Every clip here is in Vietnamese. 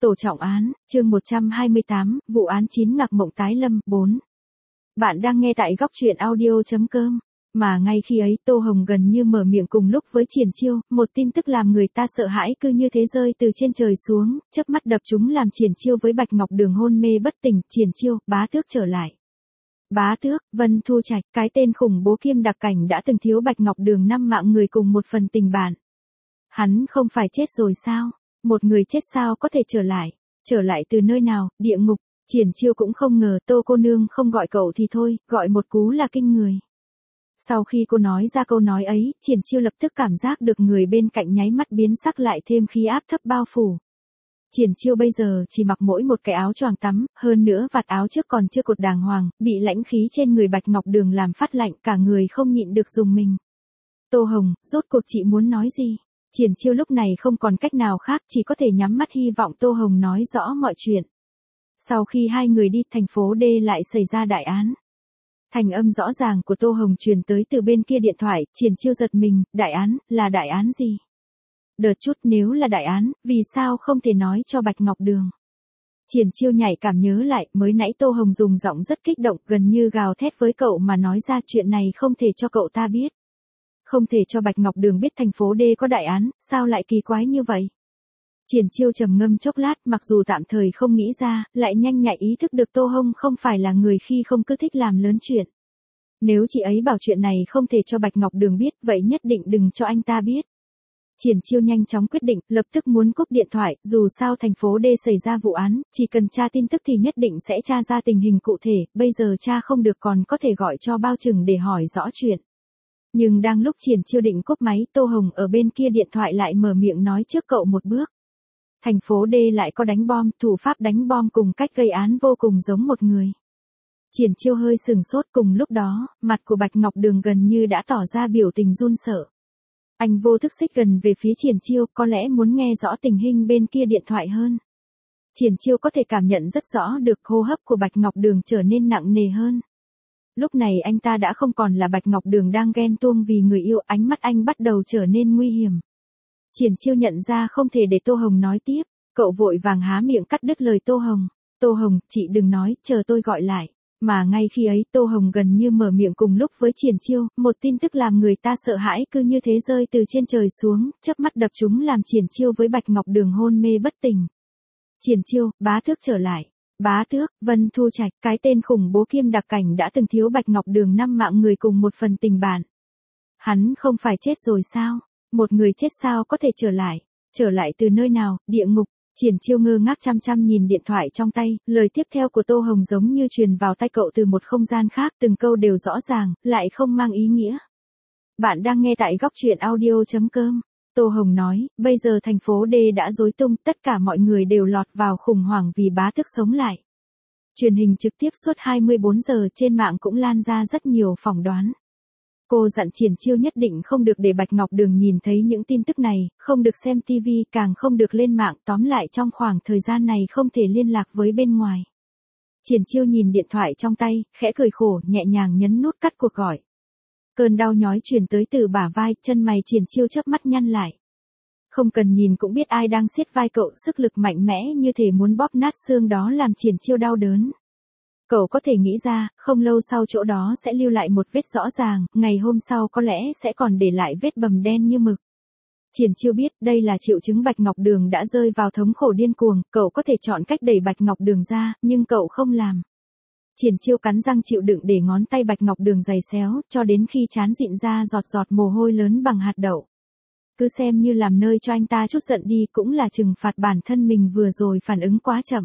Tổ trọng án, chương 128, vụ án chín ngạc mộng tái lâm, 4. Bạn đang nghe tại góc truyện audio.com. Mà ngay khi ấy Tô Hồng gần như mở miệng cùng lúc với Triển Chiêu, một tin tức làm người ta sợ hãi cứ như thế rơi từ trên trời xuống, chớp mắt đập chúng làm Triển Chiêu với Bạch Ngọc Đường hôn mê bất tỉnh. Triển Chiêu, bá tước trở lại. Bá tước, Vân Thu Trạch, cái tên khủng bố Kim Đặc Cảnh đã từng thiếu Bạch Ngọc Đường 5 mạng người cùng một phần tình bạn. Hắn không phải chết rồi sao? Một người chết sao có thể trở lại? Trở lại từ nơi nào? Địa ngục. Triển Chiêu cũng không ngờ Tô cô nương không gọi cậu thì thôi, gọi một cú là kinh người. Sau khi cô nói ra câu nói ấy, Triển Chiêu lập tức cảm giác được người bên cạnh nháy mắt biến sắc lại thêm khí áp thấp bao phủ. Triển Chiêu bây giờ chỉ mặc mỗi một cái áo choàng tắm, hơn nữa vạt áo trước còn chưa cột đàng hoàng, bị lãnh khí trên người Bạch Ngọc Đường làm phát lạnh, cả người không nhịn được rùng mình. Tô Hồng, rốt cuộc chị muốn nói gì? Triển Chiêu lúc này không còn cách nào khác, chỉ có thể nhắm mắt hy vọng Tô Hồng nói rõ mọi chuyện. Sau khi hai người đi, thành phố D lại xảy ra đại án. Thành âm rõ ràng của Tô Hồng truyền tới từ bên kia điện thoại. Triển Chiêu giật mình, đại án, là đại án gì? Đợt chút, nếu là đại án, vì sao không thể nói cho Bạch Ngọc Đường? Triển Chiêu nhạy cảm nhớ lại, mới nãy Tô Hồng dùng giọng rất kích động, gần như gào thét với cậu mà nói ra chuyện này không thể cho cậu ta biết. Không thể cho Bạch Ngọc Đường biết thành phố D có đại án, sao lại kỳ quái như vậy? Triển Chiêu trầm ngâm chốc lát, mặc dù tạm thời không nghĩ ra, lại nhanh nhạy ý thức được Tô Hồng không phải là người khi không cứ thích làm lớn chuyện. Nếu chị ấy bảo chuyện này không thể cho Bạch Ngọc Đường biết, vậy nhất định đừng cho anh ta biết. Triển Chiêu nhanh chóng quyết định, lập tức muốn cúp điện thoại, dù sao thành phố D xảy ra vụ án, chỉ cần tra tin tức thì nhất định sẽ tra ra tình hình cụ thể, bây giờ tra không được còn có thể gọi cho Bao Trừng để hỏi rõ chuyện. Nhưng đang lúc Triển Chiêu định cúp máy, Tô Hồng ở bên kia điện thoại lại mở miệng nói trước cậu một bước. Thành phố D lại có đánh bom, thủ pháp đánh bom cùng cách gây án vô cùng giống một người. Triển Chiêu hơi sừng sốt, cùng lúc đó, mặt của Bạch Ngọc Đường gần như đã tỏ ra biểu tình run sợ. Anh vô thức xích gần về phía Triển Chiêu, có lẽ muốn nghe rõ tình hình bên kia điện thoại hơn. Triển Chiêu có thể cảm nhận rất rõ được hô hấp của Bạch Ngọc Đường trở nên nặng nề hơn. Lúc này anh ta đã không còn là Bạch Ngọc Đường đang ghen tuông vì người yêu, ánh mắt anh bắt đầu trở nên nguy hiểm. Triển Chiêu nhận ra không thể để Tô Hồng nói tiếp, cậu vội vàng há miệng cắt đứt lời Tô Hồng. Tô Hồng, chị đừng nói, chờ tôi gọi lại. Mà ngay khi ấy Tô Hồng gần như mở miệng cùng lúc với Triển Chiêu, một tin tức làm người ta sợ hãi cứ như thế rơi từ trên trời xuống, chớp mắt đập chúng làm Triển Chiêu với Bạch Ngọc Đường hôn mê bất tỉnh. Triển Chiêu, bá tước trở lại. Bá tước, Vân Thu Trạch, cái tên khủng bố Kim Đặc Cảnh đã từng thiếu Bạch Ngọc Đường 5 mạng người cùng một phần tình bạn. Hắn không phải chết rồi sao? Một người chết sao có thể trở lại? Trở lại từ nơi nào? Địa ngục. Triển Chiêu ngơ ngác chăm chăm nhìn điện thoại trong tay, lời tiếp theo của Tô Hồng giống như truyền vào tai cậu từ một không gian khác, từng câu đều rõ ràng, lại không mang ý nghĩa. Bạn đang nghe tại góc truyện audio.com. Tô Hồng nói, bây giờ thành phố D đã rối tung, tất cả mọi người đều lọt vào khủng hoảng vì bá tước sống lại. Truyền hình trực tiếp suốt 24 giờ, trên mạng cũng lan ra rất nhiều phỏng đoán. Cô dặn Triển Chiêu nhất định không được để Bạch Ngọc Đường nhìn thấy những tin tức này, không được xem TV, càng không được lên mạng, tóm lại trong khoảng thời gian này không thể liên lạc với bên ngoài. Triển Chiêu nhìn điện thoại trong tay, khẽ cười khổ, nhẹ nhàng nhấn nút cắt cuộc gọi. Cơn đau nhói truyền tới từ bả vai, chân mày Triển Chiêu chớp mắt nhăn lại. Không cần nhìn cũng biết ai đang siết vai cậu, sức lực mạnh mẽ như thể muốn bóp nát xương đó làm Triển Chiêu đau đớn. Cậu có thể nghĩ ra, không lâu sau chỗ đó sẽ lưu lại một vết rõ ràng, ngày hôm sau có lẽ sẽ còn để lại vết bầm đen như mực. Triển Chiêu biết đây là triệu chứng Bạch Ngọc Đường đã rơi vào thống khổ điên cuồng, cậu có thể chọn cách đẩy Bạch Ngọc Đường ra, nhưng cậu không làm. Triển Chiêu cắn răng chịu đựng để ngón tay Bạch Ngọc Đường giày xéo, cho đến khi trán dịn ra giọt giọt mồ hôi lớn bằng hạt đậu. Cứ xem như làm nơi cho anh ta chút giận đi, cũng là trừng phạt bản thân mình vừa rồi phản ứng quá chậm.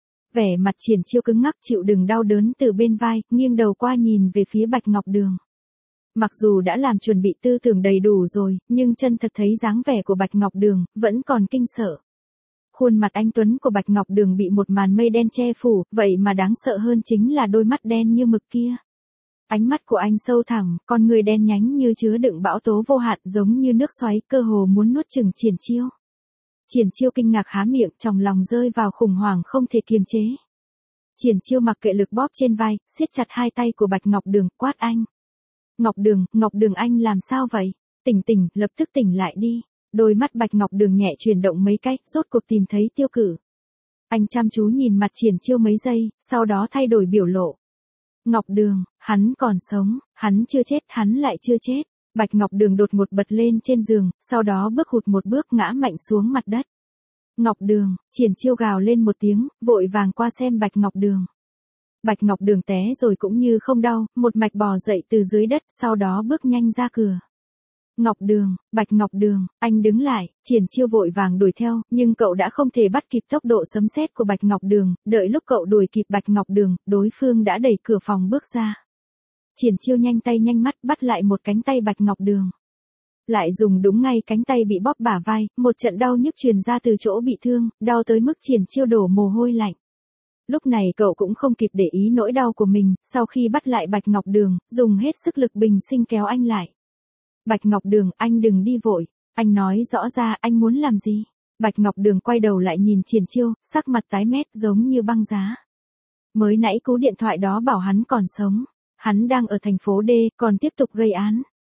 Vẻ mặt Triển Chiêu cứng ngắc chịu đựng đau đớn từ bên vai, nghiêng đầu qua nhìn về phía Bạch Ngọc Đường. Mặc dù đã làm chuẩn bị tư tưởng đầy đủ rồi, nhưng chân thật thấy dáng vẻ của Bạch Ngọc Đường, vẫn còn kinh sợ. Khuôn mặt anh tuấn của Bạch Ngọc Đường bị một màn mây đen che phủ, vậy mà đáng sợ hơn chính là đôi mắt đen như mực kia. Ánh mắt của anh sâu thẳm, con người đen nhánh như chứa đựng bão tố vô hạn, giống như nước xoáy, cơ hồ muốn nuốt chửng Triển Chiêu. Triển Chiêu kinh ngạc há miệng, trong lòng rơi vào khủng hoảng không thể kiềm chế. Triển Chiêu mặc kệ lực bóp trên vai, siết chặt hai tay của Bạch Ngọc Đường, quát anh. Ngọc Đường anh làm sao vậy? Tỉnh, lập tức tỉnh lại đi. Đôi mắt Bạch Ngọc Đường nhẹ chuyển động mấy cách, rốt cuộc tìm thấy Tiêu Cử. Anh chăm chú nhìn mặt Triển Chiêu mấy giây, sau đó thay đổi biểu lộ. Ngọc Đường, hắn còn sống, hắn chưa chết, hắn lại chưa chết. Bạch Ngọc Đường đột ngột bật lên trên giường, sau đó bước hụt một bước ngã mạnh xuống mặt đất. Ngọc Đường, Triển Chiêu gào lên một tiếng, vội vàng qua xem Bạch Ngọc Đường. Bạch Ngọc Đường té rồi cũng như không đau, một mạch bò dậy từ dưới đất, sau đó bước nhanh ra cửa. Ngọc Đường, Bạch Ngọc Đường, anh đứng lại, Triển Chiêu vội vàng đuổi theo, nhưng cậu đã không thể bắt kịp tốc độ sấm sét của Bạch Ngọc Đường, đợi lúc cậu đuổi kịp Bạch Ngọc Đường, đối phương đã đẩy cửa phòng bước ra. Triển Chiêu nhanh tay nhanh mắt bắt lại một cánh tay Bạch Ngọc Đường. Lại dùng đúng ngay cánh tay bị bóp bả vai, một trận đau nhức truyền ra từ chỗ bị thương, đau tới mức Triển Chiêu đổ mồ hôi lạnh. Lúc này cậu cũng không kịp để ý nỗi đau của mình, sau khi bắt lại Bạch Ngọc Đường, dùng hết sức lực bình sinh kéo anh lại. Bạch Ngọc Đường, anh đừng đi vội, anh nói rõ ra anh muốn làm gì. Bạch Ngọc Đường quay đầu lại nhìn Triển Chiêu, sắc mặt tái mét giống như băng giá. Mới nãy cú điện thoại đó bảo hắn còn sống, hắn đang ở thành phố D, còn tiếp tục gây án.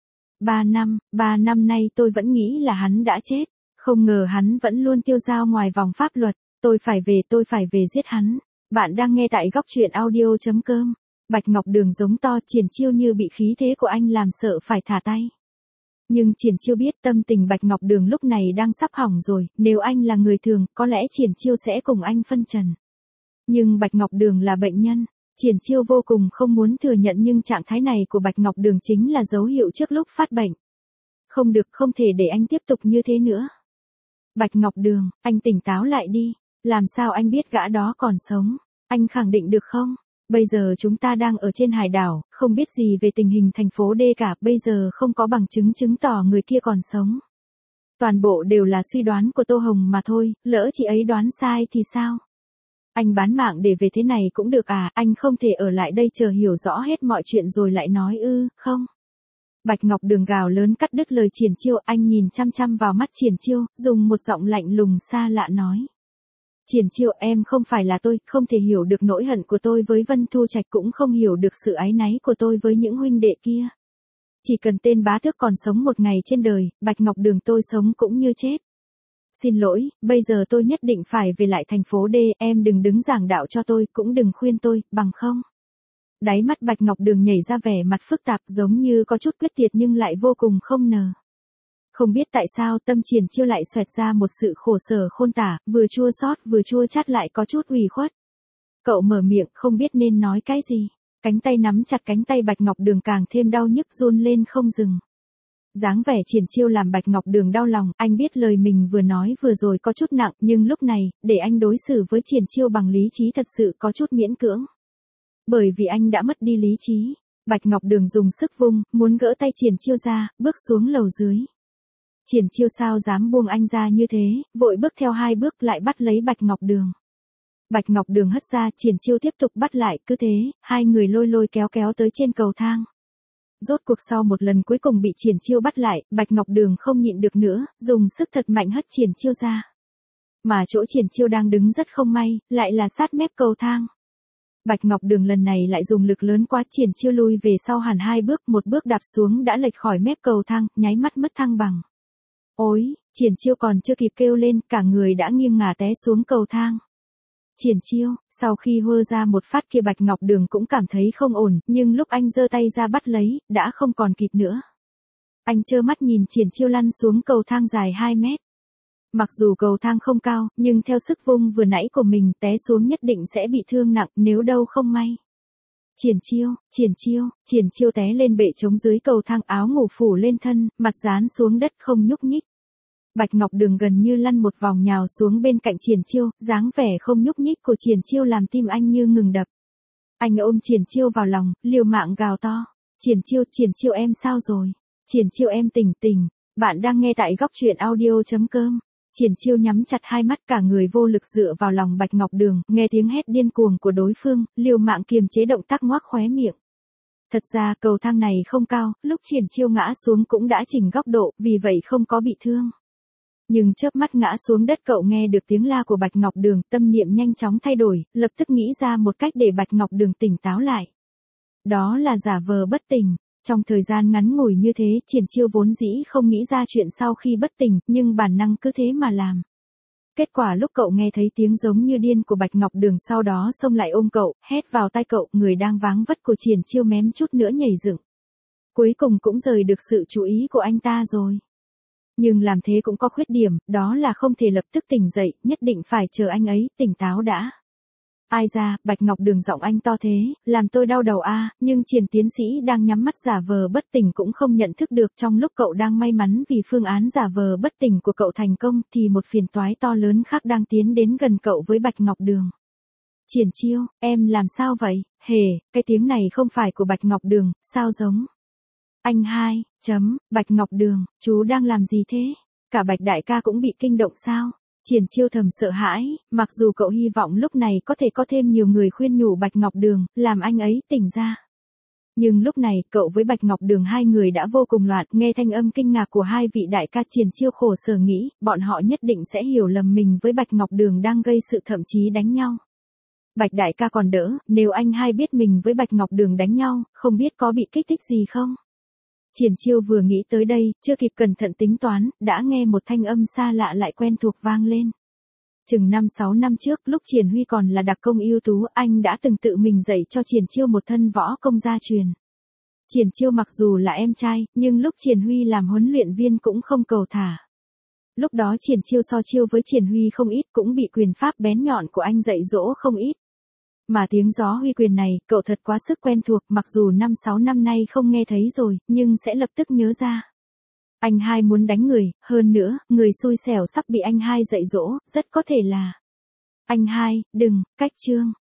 3 năm nay tôi vẫn nghĩ là hắn đã chết, không ngờ hắn vẫn luôn tiêu dao ngoài vòng pháp luật, tôi phải về giết hắn. Bạn đang nghe tại góc truyện audio.com. Bạch Ngọc Đường giống to, Triển Chiêu như bị khí thế của anh làm sợ phải thả tay. Nhưng Triển Chiêu biết tâm tình Bạch Ngọc Đường lúc này đang sắp hỏng rồi, nếu anh là người thường, có lẽ Triển Chiêu sẽ cùng anh phân trần. Nhưng Bạch Ngọc Đường là bệnh nhân, Triển Chiêu vô cùng không muốn thừa nhận nhưng trạng thái này của Bạch Ngọc Đường chính là dấu hiệu trước lúc phát bệnh. Không được, không thể để anh tiếp tục như thế nữa. Bạch Ngọc Đường, anh tỉnh táo lại đi, làm sao anh biết gã đó còn sống, anh khẳng định được không? Bây giờ chúng ta đang ở trên hải đảo, không biết gì về tình hình thành phố D cả, bây giờ không có bằng chứng chứng tỏ người kia còn sống. Toàn bộ đều là suy đoán của Tô Hồng mà thôi, lỡ chị ấy đoán sai thì sao? Anh bán mạng để về thế này cũng được à, anh không thể ở lại đây chờ hiểu rõ hết mọi chuyện rồi lại nói không? Bạch Ngọc Đường gào lớn cắt đứt lời Triển Chiêu, anh nhìn chăm chăm vào mắt Triển Chiêu, dùng một giọng lạnh lùng xa lạ nói. Triển Chiêu, em không phải là tôi, không thể hiểu được nỗi hận của tôi với Vân Thu Trạch, cũng không hiểu được sự áy náy của tôi với những huynh đệ kia. Chỉ cần tên bá tước còn sống một ngày trên đời, Bạch Ngọc Đường tôi sống cũng như chết. Xin lỗi, bây giờ tôi nhất định phải về lại thành phố D, em đừng đứng giảng đạo cho tôi, cũng đừng khuyên tôi, bằng không. Đáy mắt Bạch Ngọc Đường nhảy ra vẻ mặt phức tạp giống như có chút quyết liệt nhưng lại vô cùng không ngờ. Không biết tại sao tâm Triển Chiêu lại xoẹt ra một sự khổ sở khôn tả, vừa chua xót vừa chua chát lại có chút ủy khuất. Cậu mở miệng không biết nên nói cái gì, cánh tay nắm chặt cánh tay Bạch Ngọc Đường càng thêm đau nhức run lên không dừng. Dáng vẻ Triển Chiêu làm Bạch Ngọc Đường đau lòng, anh biết lời mình vừa nói vừa rồi có chút nặng, nhưng lúc này, để anh đối xử với Triển Chiêu bằng lý trí thật sự có chút miễn cưỡng. Bởi vì anh đã mất đi lý trí, Bạch Ngọc Đường dùng sức vung, muốn gỡ tay Triển Chiêu ra, bước xuống lầu dưới. Triển Chiêu sao dám buông anh ra như thế, vội bước theo 2 bước lại bắt lấy Bạch Ngọc Đường. Bạch Ngọc Đường hất ra, Triển Chiêu tiếp tục bắt lại, cứ thế, hai người lôi lôi kéo kéo tới trên cầu thang. Rốt cuộc sau một lần cuối cùng bị Triển Chiêu bắt lại, Bạch Ngọc Đường không nhịn được nữa, dùng sức thật mạnh hất Triển Chiêu ra. Mà chỗ Triển Chiêu đang đứng rất không may, lại là sát mép cầu thang. Bạch Ngọc Đường lần này lại dùng lực lớn quá, Triển Chiêu lui về sau hẳn 2 bước, một bước đạp xuống đã lệch khỏi mép cầu thang, nháy mắt mất thăng bằng. Ôi, Triển Chiêu còn chưa kịp kêu lên, cả người đã nghiêng ngả té xuống cầu thang. Triển Chiêu, sau khi hơ ra một phát kia Bạch Ngọc Đường cũng cảm thấy không ổn, nhưng lúc anh giơ tay ra bắt lấy, đã không còn kịp nữa. Anh trơ mắt nhìn Triển Chiêu lăn xuống cầu thang dài 2 mét. Mặc dù cầu thang không cao, nhưng theo sức vung vừa nãy của mình té xuống nhất định sẽ bị thương nặng nếu đâu không may. Triển Chiêu té lên bệ trống dưới cầu thang, áo ngủ phủ lên thân, mặt dán xuống đất không nhúc nhích. Bạch Ngọc Đường gần như lăn một vòng nhào xuống bên cạnh Triển Chiêu, dáng vẻ không nhúc nhích của Triển Chiêu làm tim anh như ngừng đập. Anh ôm Triển Chiêu vào lòng, liều mạng gào to. Triển Chiêu em sao rồi? Triển Chiêu em tỉnh. Bạn đang nghe tại góc truyện audio.com. Triển Chiêu nhắm chặt 2 mắt, cả người vô lực dựa vào lòng Bạch Ngọc Đường, nghe tiếng hét điên cuồng của đối phương, liều mạng kiềm chế động tác ngoác khóe miệng. Thật ra cầu thang này không cao, lúc Triển Chiêu ngã xuống cũng đã chỉnh góc độ, vì vậy không có bị thương. Nhưng chớp mắt ngã xuống đất cậu nghe được tiếng la của Bạch Ngọc Đường, tâm niệm nhanh chóng thay đổi, lập tức nghĩ ra một cách để Bạch Ngọc Đường tỉnh táo lại. Đó là giả vờ bất tỉnh. Trong thời gian ngắn ngủi như thế, Triển Chiêu vốn dĩ không nghĩ ra chuyện sau khi bất tỉnh, nhưng bản năng cứ thế mà làm. Kết quả lúc cậu nghe thấy tiếng giống như điên của Bạch Ngọc Đường sau đó xông lại ôm cậu, hét vào tai cậu, người đang váng vất của Triển Chiêu mém chút nữa nhảy dựng. Cuối cùng cũng rời được sự chú ý của anh ta rồi. Nhưng làm thế cũng có khuyết điểm, đó là không thể lập tức tỉnh dậy, nhất định phải chờ anh ấy tỉnh táo đã. Ai ra, Bạch Ngọc Đường giọng anh to thế, làm tôi đau đầu a, nhưng Triển tiến sĩ đang nhắm mắt giả vờ bất tỉnh cũng không nhận thức được trong lúc cậu đang may mắn vì phương án giả vờ bất tỉnh của cậu thành công thì một phiền toái to lớn khác đang tiến đến gần cậu với Bạch Ngọc Đường. Triển Chiêu, em làm sao vậy? Hề, cái tiếng này không phải của Bạch Ngọc Đường, sao giống? Anh hai, Bạch Ngọc Đường, chú đang làm gì thế? Cả Bạch đại ca cũng bị kinh động sao? Triển Chiêu thầm sợ hãi, mặc dù cậu hy vọng lúc này có thể có thêm nhiều người khuyên nhủ Bạch Ngọc Đường, làm anh ấy tỉnh ra. Nhưng lúc này, cậu với Bạch Ngọc Đường hai người đã vô cùng loạn, nghe thanh âm kinh ngạc của hai vị đại ca. Triển Chiêu khổ sở nghĩ, bọn họ nhất định sẽ hiểu lầm mình với Bạch Ngọc Đường đang gây sự thậm chí đánh nhau. Bạch đại ca còn đỡ, nếu anh hai biết mình với Bạch Ngọc Đường đánh nhau, không biết có bị kích thích gì không? Triển Chiêu vừa nghĩ tới đây, chưa kịp cẩn thận tính toán, đã nghe một thanh âm xa lạ lại quen thuộc vang lên. Chừng 5-6 năm trước, lúc Triển Huy còn là đặc công ưu tú, anh đã từng tự mình dạy cho Triển Chiêu một thân võ công gia truyền. Triển Chiêu mặc dù là em trai, nhưng lúc Triển Huy làm huấn luyện viên cũng không cầu thả. Lúc đó Triển Chiêu so chiêu với Triển Huy không ít, cũng bị quyền pháp bén nhọn của anh dạy dỗ không ít. Mà tiếng gió huy quyền này, cậu thật quá sức quen thuộc, mặc dù 5-6 năm nay không nghe thấy rồi, nhưng sẽ lập tức nhớ ra. Anh hai muốn đánh người, hơn nữa, người xui xẻo sắp bị anh hai dạy dỗ, rất có thể là. Anh hai, đừng, cách chương.